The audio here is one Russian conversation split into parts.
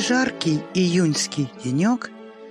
жаркий июньский денек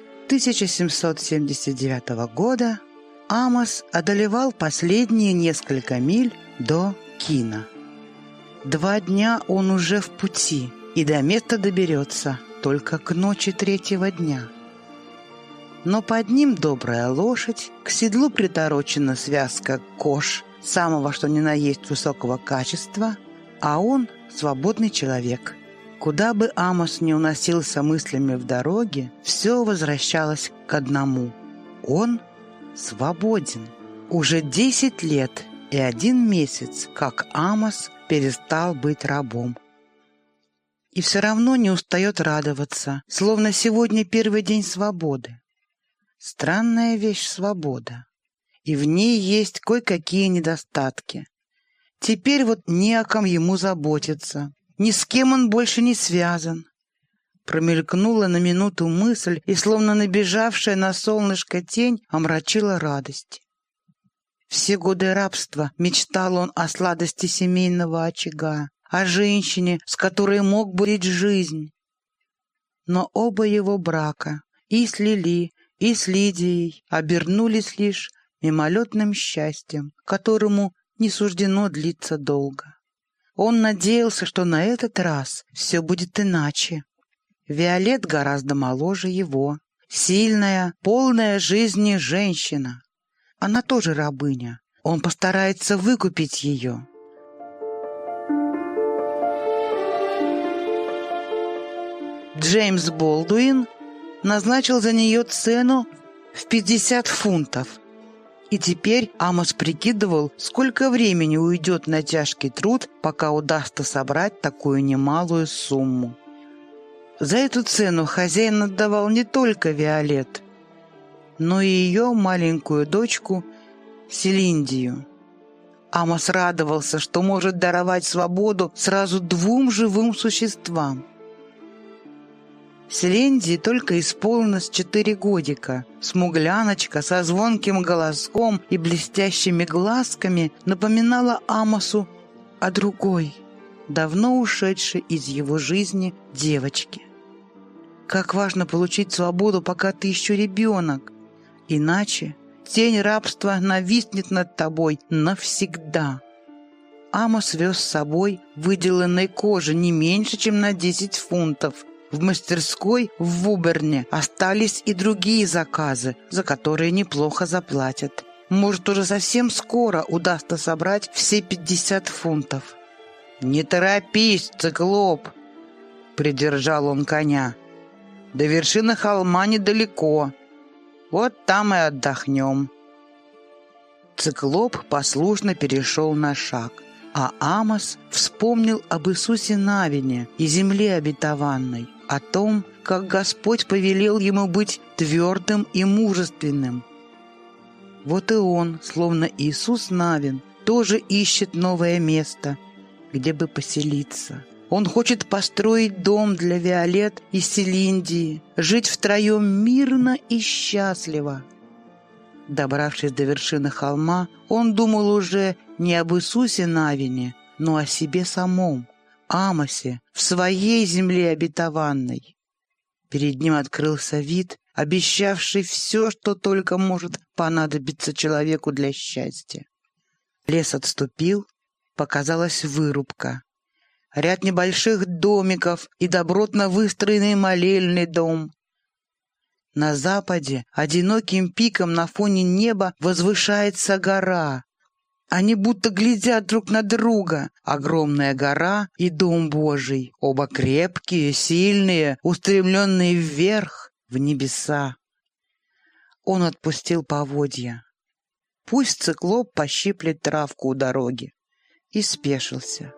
1779 года Амос одолевал последние несколько миль до Кина. 2 дня он уже в пути, и до места доберется только к ночи 3-го дня. Но под ним добрая лошадь, к седлу приторочена связка кож самого что ни на есть высокого качества, а он свободный человек. Куда бы Амос ни уносился мыслями в дороге, все возвращалось к одному. Он свободен. Уже 10 лет и 1 месяц, как Амос перестал быть рабом. И все равно не устает радоваться, словно сегодня первый день свободы. Странная вещь свобода, и в ней есть кое-какие недостатки. Теперь вот не о ком ему заботиться, ни с кем он больше не связан. Промелькнула на минуту мысль, и словно набежавшая на солнышко тень омрачила радость. Все годы рабства мечтал он о сладости семейного очага, о женщине, с которой мог бы жить жизнь. Но оба его брака, и с Лили, и с Лидией, обернулись лишь мимолетным счастьем, которому не суждено длиться долго. Он надеялся, что на этот раз все будет иначе. Виолет гораздо моложе его, сильная, полная жизни женщина. Она тоже рабыня. Он постарается выкупить ее. Джеймс Болдуин назначил за нее цену в 50 фунтов. И теперь Амос прикидывал, сколько времени уйдет на тяжкий труд, пока удастся собрать такую немалую сумму. За эту цену хозяин отдавал не только Виолет, но и ее маленькую дочку Селиндию. Амос радовался, что может даровать свободу сразу 2 живым существам. Селиндии только исполнилось 4 годика. Смугляночка со звонким голоском и блестящими глазками напоминала Амосу о другой, давно ушедшей из его жизни девочке. Как важно получить свободу, пока ты еще ребенок. Иначе тень рабства нависнет над тобой навсегда. Амос вез с собой выделанной кожи не меньше, чем на 10 фунтов. В мастерской в Вуберне остались и другие заказы, за которые неплохо заплатят. Может, уже совсем скоро удастся собрать все 50 фунтов. «Не торопись, циклоп!» — придержал он коня. «До вершины холма недалеко. Вот там и отдохнем». Циклоп послушно перешел на шаг, а Амос вспомнил об Иисусе Навине и земле обетованной, о том, как Господь повелел ему быть твердым и мужественным. Вот и он, словно Иисус Навин, тоже ищет новое место, где бы поселиться. Он хочет построить дом для Виолет и Селиндии, жить втроем мирно и счастливо. Добравшись до вершины холма, он думал уже не об Иисусе Навине, но о себе самом, Амосе, в своей земле обетованной. Перед ним открылся вид, обещавший все, что только может понадобиться человеку для счастья. Лес отступил, показалась вырубка. Ряд небольших домиков и добротно выстроенный молельный дом. На западе одиноким пиком на фоне неба возвышается гора. Они будто глядят друг на друга. Огромная гора и Дом Божий. Оба крепкие, сильные, устремленные вверх, в небеса. Он отпустил поводья. Пусть циклоп пощиплет травку у дороги. И спешился.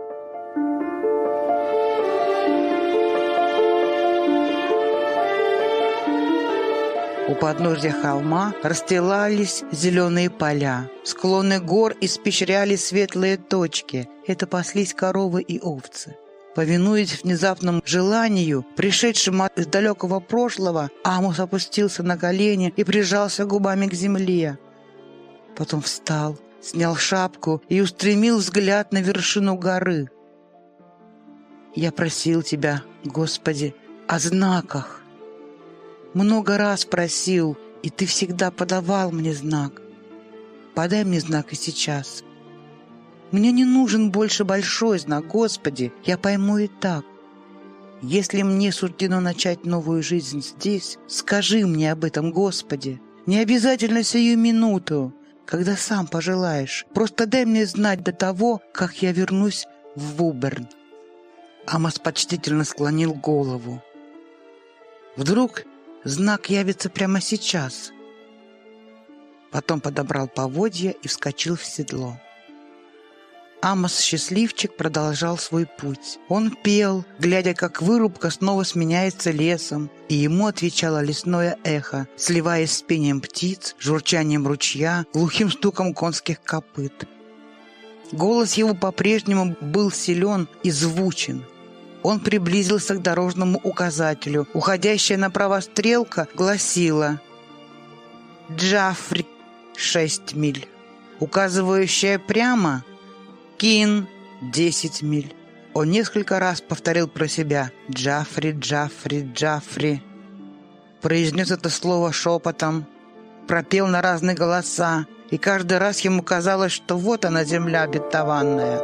У подножья холма расстилались зеленые поля. Склоны гор испещряли светлые точки. Это паслись коровы и овцы. Повинуясь внезапному желанию, пришедшему из далекого прошлого, Амос опустился на колени и прижался губами к земле. Потом встал, снял шапку и устремил взгляд на вершину горы. «Я просил тебя, Господи, о знаках. Много раз просил, и ты всегда подавал мне знак. Подай мне знак и сейчас. Мне не нужен больше большой знак, Господи, я пойму и так. Если мне суждено начать новую жизнь здесь, скажи мне об этом, Господи. Не обязательно сию минуту, когда сам пожелаешь. Просто дай мне знать до того, как я вернусь в Вуберн. Амос почтительно склонил голову. Вдруг знак явится прямо сейчас. Потом подобрал поводья и вскочил в седло. Амос-счастливчик продолжал свой путь. Он пел, глядя, как вырубка снова сменяется лесом, и ему отвечало лесное эхо, сливаясь с пением птиц, журчанием ручья, глухим стуком конских копыт. Голос его по-прежнему был силен и звучен. Он приблизился к дорожному указателю. Уходящая направо стрелка гласила «Джафри 6 миль», указывающая прямо «Кин 10 миль». Он несколько раз повторил про себя «Джафри, Джафри, Джафри». Произнес это слово шепотом, пропел на разные голоса, и каждый раз ему казалось, что вот она, земля обетованная.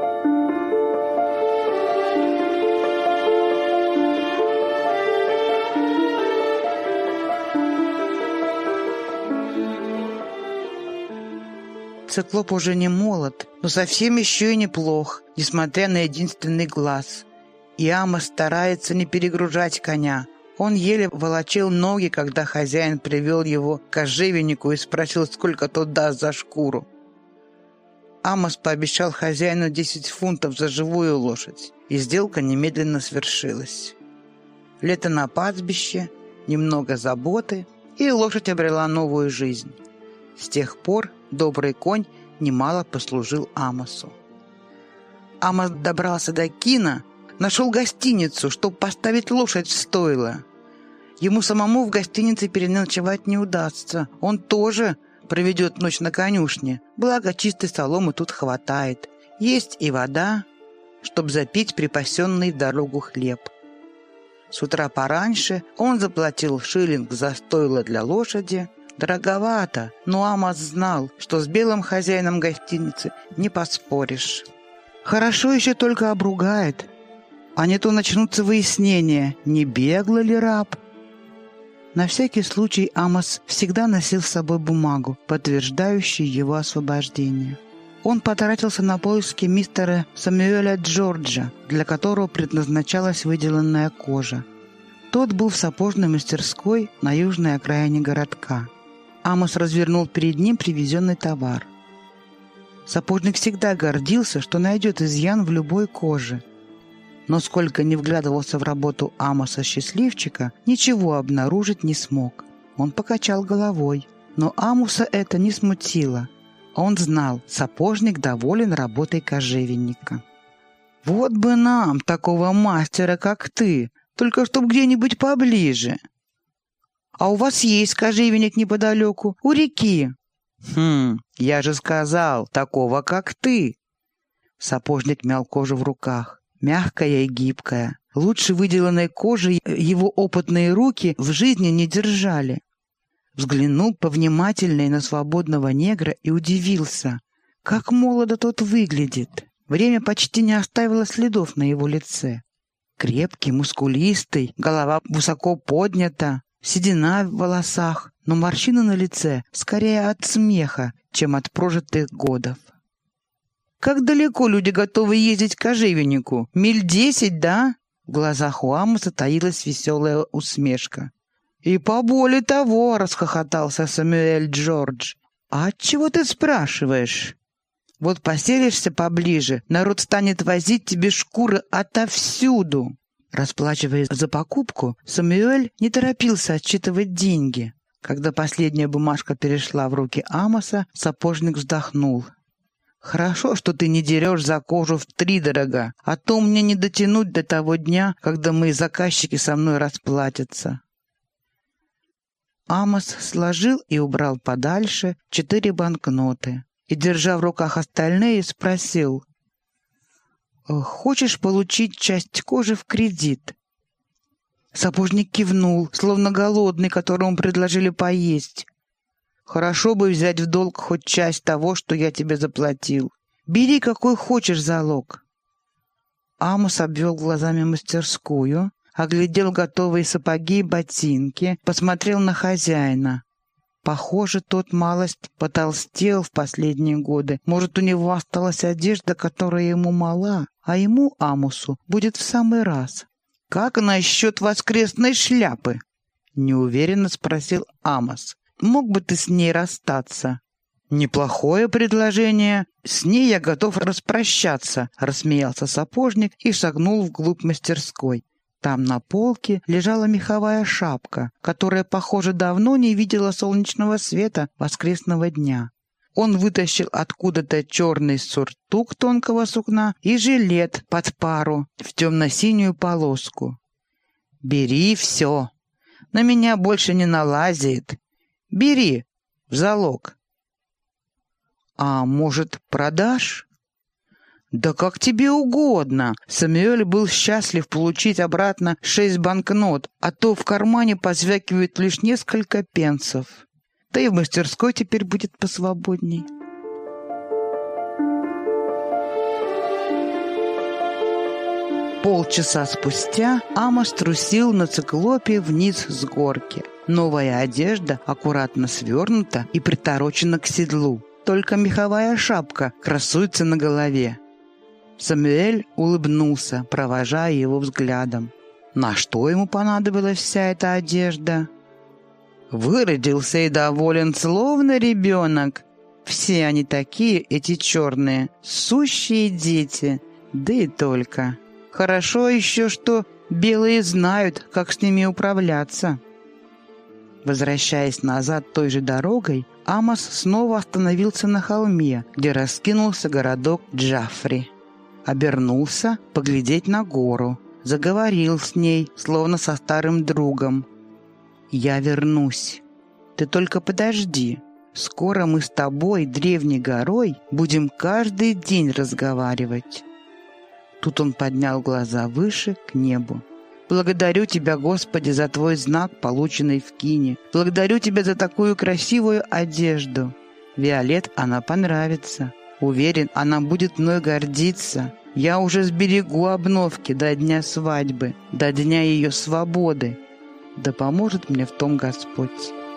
Циклоп уже не молод, но совсем еще и неплох, несмотря на единственный глаз. И Амос старается не перегружать коня. Он еле волочил ноги, когда хозяин привел его к кожевеннику и спросил, сколько тот даст за шкуру. Амос пообещал хозяину 10 фунтов за живую лошадь, и сделка немедленно свершилась. Лето на пастбище, немного заботы, и лошадь обрела новую жизнь. С тех пор добрый конь немало послужил Амосу. Амос добрался до Кина, нашел гостиницу, чтобы поставить лошадь в стойло. Ему самому в гостинице переночевать не удастся. Он тоже проведет ночь на конюшне, благо чистой соломы тут хватает. Есть и вода, чтобы запить припасенный в дорогу хлеб. С утра пораньше он заплатил шиллинг за стойло для лошади. Дороговато, но Амос знал, что с белым хозяином гостиницы не поспоришь. Хорошо еще только обругает, а не то начнутся выяснения, не беглый ли раб. На всякий случай Амос всегда носил с собой бумагу, подтверждающую его освобождение. Он потратился на поиски мистера Сэмюэля Джорджа, для которого предназначалась выделанная кожа. Тот был в сапожной мастерской на южной окраине городка. Амос развернул перед ним привезенный товар. Сапожник всегда гордился, что найдет изъян в любой коже. Но сколько ни вглядывался в работу Амоса-счастливчика, ничего обнаружить не смог. Он покачал головой, но Амоса это не смутило. Он знал, сапожник доволен работой кожевенника. «Вот бы нам такого мастера, как ты, только чтоб где-нибудь поближе. А у вас есть кожевенник неподалеку, у реки?» Я же сказал, такого, как ты». Сапожник мял кожу в руках, мягкая и гибкая. Лучше выделанной кожи его опытные руки в жизни не держали. Взглянул повнимательнее на свободного негра и удивился, как молодо тот выглядит. Время почти не оставило следов на его лице. Крепкий, мускулистый, голова высоко поднята, седина в волосах, но морщины на лице скорее от смеха, чем от прожитых годов. «Как далеко люди готовы ездить к кожевеннику? Миль 10, да?» В глазах у Амоса таилась веселая усмешка. «И поболее того!» — расхохотался Сэмюэль Джордж. «А отчего ты спрашиваешь? Вот поселишься поближе, народ станет возить тебе шкуры отовсюду». Расплачиваясь за покупку, Сэмюэль не торопился отсчитывать деньги. Когда последняя бумажка перешла в руки Амоса, сапожник вздохнул. «Хорошо, что ты не дерешь за кожу втридорога, а то мне не дотянуть до того дня, когда мои заказчики со мной расплатятся». Амос сложил и убрал подальше 4 банкноты и, держа в руках остальные, спросил: «Хочешь получить часть кожи в кредит?» Сапожник кивнул, словно голодный, которому предложили поесть. «Хорошо бы взять в долг хоть часть того, что я тебе заплатил. Бери какой хочешь залог». Амос обвел глазами мастерскую, оглядел готовые сапоги и ботинки, посмотрел на хозяина. Похоже, тот малость потолстел в последние годы. Может, у него осталась одежда, которая ему мала, а ему, Амосу, будет в самый раз. «Как насчет воскресной шляпы?» — неуверенно спросил Амос. «Мог бы ты с ней расстаться?» «Неплохое предложение. С ней я готов распрощаться», — рассмеялся сапожник и шагнул вглубь мастерской. Там на полке лежала меховая шапка, которая, похоже, давно не видела солнечного света воскресного дня. Он вытащил откуда-то черный сюртук тонкого сукна и жилет под пару в темно-синюю полоску. «Бери все. На меня больше не налазит. Бери в залог». «А может, продашь?» «Да как тебе угодно!» Самуэль был счастлив получить обратно 6 банкнот, а то в кармане позвякивает лишь несколько пенсов. Да и в мастерской теперь будет посвободней. Полчаса спустя Амос трусил на циклопе вниз с горки. Новая одежда аккуратно свернута и приторочена к седлу. Только меховая шапка красуется на голове. Самуэль улыбнулся, провожая его взглядом. На что ему понадобилась вся эта одежда? Выродился и доволен, словно ребенок. Все они такие, эти черные, сущие дети, да и только. Хорошо еще, что белые знают, как с ними управляться. Возвращаясь назад той же дорогой, Амос снова остановился на холме, где раскинулся городок Джафри. Обернулся поглядеть на гору, заговорил с ней, словно со старым другом. «Я вернусь. Ты только подожди. Скоро мы с тобой, древней горой, будем каждый день разговаривать». Тут он поднял глаза выше, к небу. «Благодарю Тебя, Господи, за Твой знак, полученный в Кине. Благодарю Тебя за такую красивую одежду. Виолет она понравится. Уверен, она будет мной гордиться. Я уже сберегу обновки до дня свадьбы, до дня ее свободы. Да поможет мне в том Господь».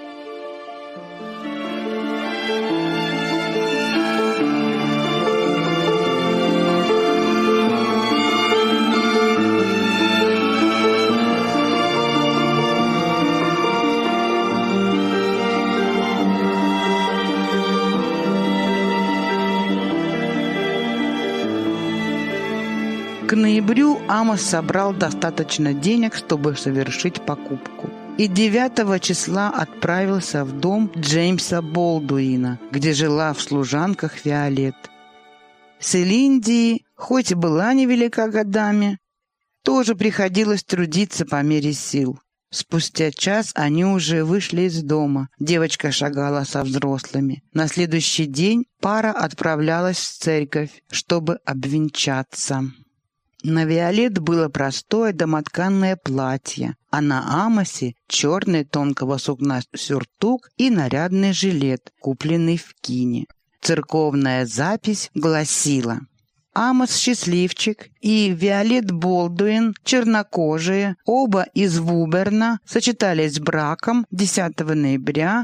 К ноябрю Амос собрал достаточно денег, чтобы совершить покупку. И 9 числа отправился в дом Джеймса Болдуина, где жила в служанках Виолет. Селиндии, хоть и была невелика годами, тоже приходилось трудиться по мере сил. Спустя час они уже вышли из дома. Девочка шагала со взрослыми. На следующий день пара отправлялась в церковь, чтобы обвенчаться. На Виолет было простое домотканное платье, а на Амосе черный тонкого сукна сюртук и нарядный жилет, купленный в Кине. Церковная запись гласила: Амос счастливчик и Виолет Болдуин, чернокожие, оба из Вуберна, сочетались браком 10 ноября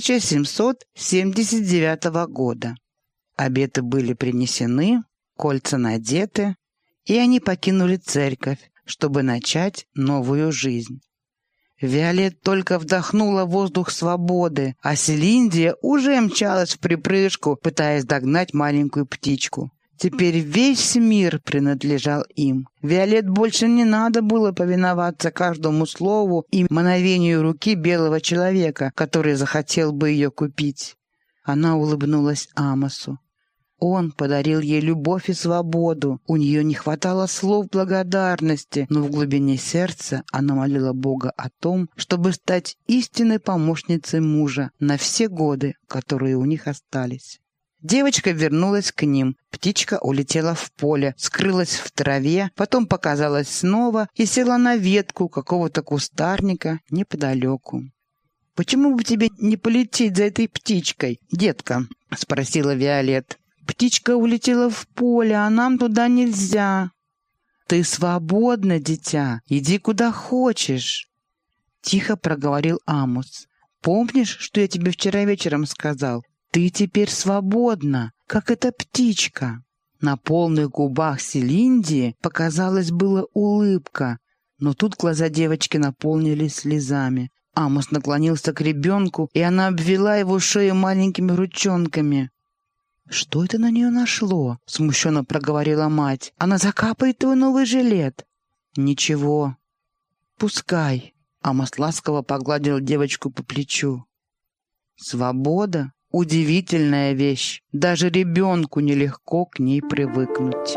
1779 года. Обеты были принесены, кольца надеты, и они покинули церковь, чтобы начать новую жизнь. Виолет только вдохнула воздух свободы, а Селиндия уже мчалась вприпрыжку, пытаясь догнать маленькую птичку. Теперь весь мир принадлежал им. Виолет больше не надо было повиноваться каждому слову и мановению руки белого человека, который захотел бы ее купить. Она улыбнулась Амосу. Он подарил ей любовь и свободу. У нее не хватало слов благодарности, но в глубине сердца она молила Бога о том, чтобы стать истинной помощницей мужа на все годы, которые у них остались. Девочка вернулась к ним. Птичка улетела в поле, скрылась в траве, потом показалась снова и села на ветку какого-то кустарника неподалеку. «Почему бы тебе не полететь за этой птичкой, детка?» — спросила Виолет. «Птичка улетела в поле, а нам туда нельзя». «Ты свободна, дитя, иди куда хочешь», — тихо проговорил Амос. «Помнишь, что я тебе вчера вечером сказал? Ты теперь свободна, как эта птичка». На полных губах Селиндии показалась была улыбка, но тут глаза девочки наполнились слезами. Амос наклонился к ребенку, и она обвела его шею маленькими ручонками. «Что это на нее нашло?» — смущенно проговорила мать. «Она закапает твой новый жилет». «Ничего. Пускай». Амос ласково погладил девочку по плечу. «Свобода — удивительная вещь. Даже ребенку нелегко к ней привыкнуть».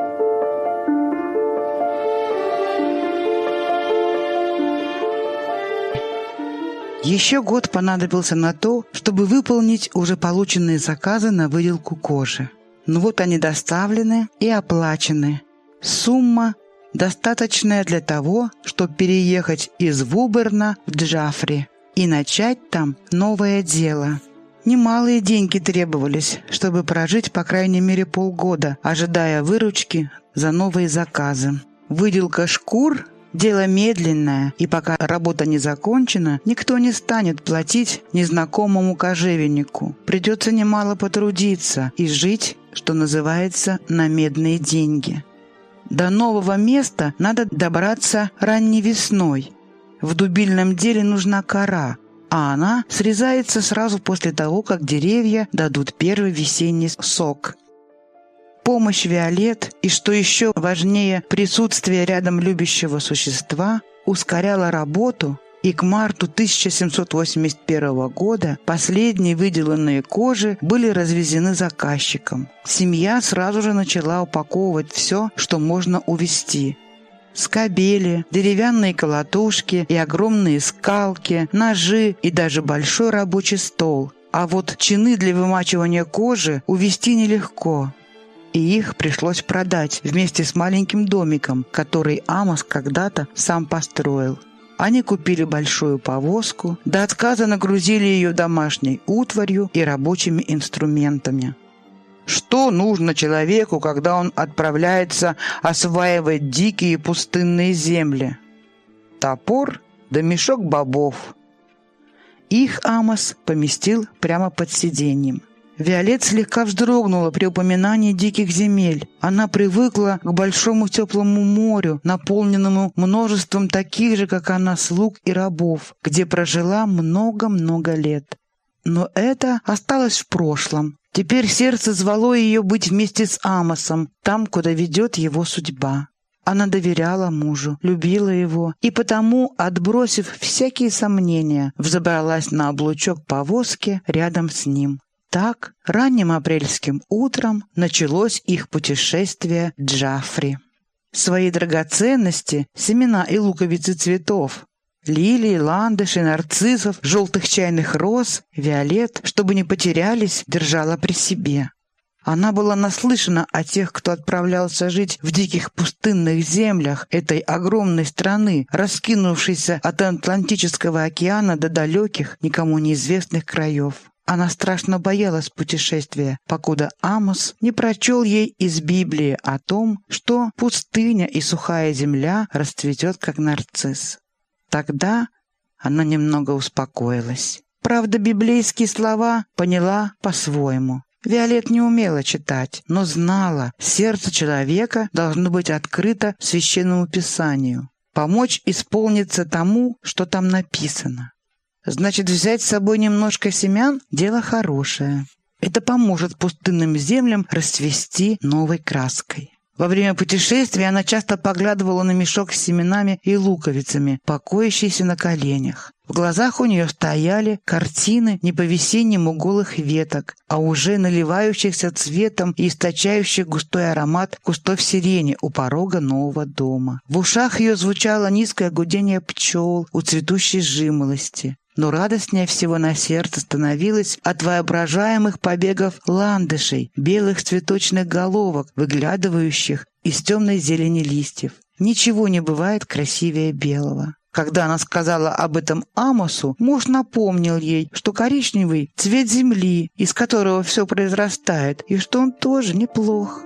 Еще год понадобился на то, чтобы выполнить уже полученные заказы на выделку кожи. Но вот они доставлены и оплачены. Сумма, достаточная для того, чтобы переехать из Вуберна в Джафри и начать там новое дело. Немалые деньги требовались, чтобы прожить по крайней мере полгода, ожидая выручки за новые заказы. Выделка шкур – дело медленное, и пока работа не закончена, никто не станет платить незнакомому кожевеннику. Придется немало потрудиться и жить, что называется, на медные деньги. До нового места надо добраться ранней весной. В дубильном деле нужна кора, а она срезается сразу после того, как деревья дадут первый весенний сок. Помощь Виолет и, что еще важнее, присутствие рядом любящего существа ускоряло работу, и к марту 1781 года последние выделанные кожи были развезены заказчиком. Семья сразу же начала упаковывать все, что можно увезти. Скобели, деревянные колотушки и огромные скалки, ножи и даже большой рабочий стол. А вот чины для вымачивания кожи увезти нелегко. И их пришлось продать вместе с маленьким домиком, который Амос когда-то сам построил. Они купили большую повозку, до отказа нагрузили ее домашней утварью и рабочими инструментами. Что нужно человеку, когда он отправляется осваивать дикие пустынные земли? Топор да мешок бобов. Их Амос поместил прямо под сиденьем. Виолет слегка вздрогнула при упоминании диких земель. Она привыкла к большому теплому морю, наполненному множеством таких же, как она, слуг и рабов, где прожила много-много лет. Но это осталось в прошлом. Теперь сердце звало ее быть вместе с Амосом, там, куда ведет его судьба. Она доверяла мужу, любила его, и потому, отбросив всякие сомнения, взобралась на облучок повозки рядом с ним. Так, ранним апрельским утром началось их путешествие в Джафри. Свои драгоценности, семена и луковицы цветов, лилий, ландышей, нарциссов, желтых чайных роз, Виолет, чтобы не потерялись, держала при себе. Она была наслышана о тех, кто отправлялся жить в диких пустынных землях этой огромной страны, раскинувшейся от Атлантического океана до далеких, никому неизвестных краев. Она страшно боялась путешествия, покуда Амос не прочел ей из Библии о том, что пустыня и сухая земля расцветет, как нарцисс. Тогда она немного успокоилась. Правда, библейские слова поняла по-своему. Виолет не умела читать, но знала, сердце человека должно быть открыто священному писанию, помочь исполниться тому, что там написано. Значит, взять с собой немножко семян – дело хорошее. Это поможет пустынным землям расцвести новой краской. Во время путешествия она часто поглядывала на мешок с семенами и луковицами, покоящийся на коленях. В глазах у нее стояли картины не по-весеннему голых веток, а уже наливающихся цветом и источающих густой аромат кустов сирени у порога нового дома. В ушах ее звучало низкое гудение пчел у цветущей жимолости. Но радостнее всего на сердце становилось от воображаемых побегов ландышей, белых цветочных головок, выглядывающих из темной зелени листьев. Ничего не бывает красивее белого. Когда она сказала об этом Амосу, муж напомнил ей, что коричневый — цвет земли, из которого все произрастает, и что он тоже неплох.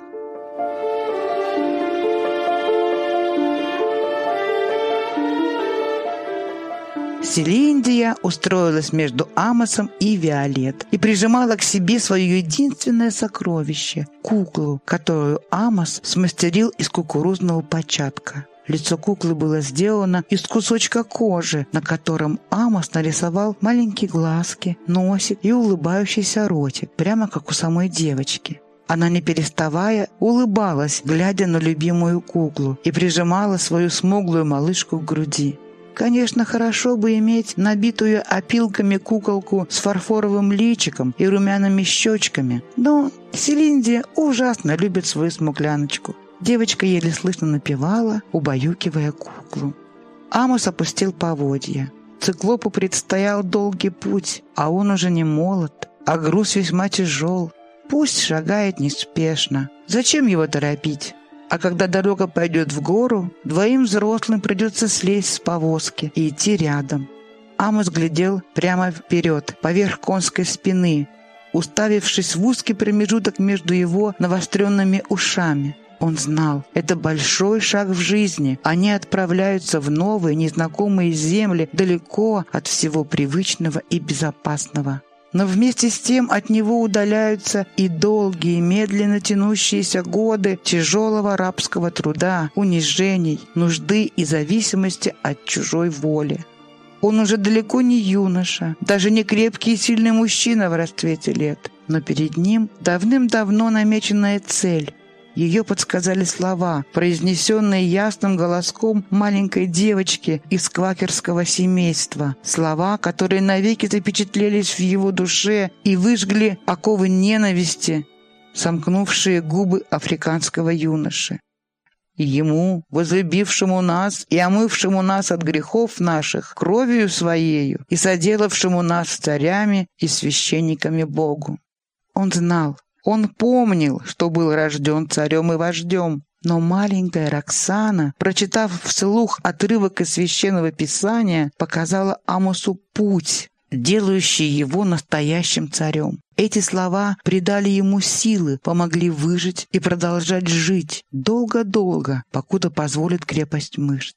Селиндия устроилась между Амосом и Виолет и прижимала к себе свое единственное сокровище — куклу, которую Амос смастерил из кукурузного початка. Лицо куклы было сделано из кусочка кожи, на котором Амос нарисовал маленькие глазки, носик и улыбающийся ротик, прямо как у самой девочки. Она, не переставая, улыбалась, глядя на любимую куклу, и прижимала свою смуглую малышку к груди. Конечно, хорошо бы иметь набитую опилками куколку с фарфоровым личиком и румяными щечками, но Селиндия ужасно любит свою смугляночку. Девочка еле слышно напевала, убаюкивая куклу. Амос опустил поводья. Циклопу предстоял долгий путь, а он уже не молод, а груз весьма тяжел. Пусть шагает неспешно. Зачем его торопить? А когда дорога пойдет в гору, двоим взрослым придется слезть с повозки и идти рядом. Амос глядел прямо вперед, поверх конской спины, уставившись в узкий промежуток между его навостренными ушами. Он знал, это большой шаг в жизни. Они отправляются в новые, незнакомые земли, далеко от всего привычного и безопасного. Но вместе с тем от него удаляются и долгие, медленно тянущиеся годы тяжелого рабского труда, унижений, нужды и зависимости от чужой воли. Он уже далеко не юноша, даже не крепкий и сильный мужчина в расцвете лет, но перед ним давным-давно намеченная цель. Ее подсказали слова, произнесенные ясным голоском маленькой девочки из квакерского семейства. Слова, которые навеки запечатлелись в его душе и выжгли оковы ненависти, сомкнувшие губы африканского юноши. Ему, возлюбившему нас и омывшему нас от грехов наших кровью своею и соделавшему нас царями и священниками Богу. Он знал, он помнил, что был рожден царем и вождем, но маленькая Роксана, прочитав вслух отрывок из Священного Писания, показала Амосу путь, делающий его настоящим царем. Эти слова придали ему силы, помогли выжить и продолжать жить долго-долго, покуда позволит крепость мышц.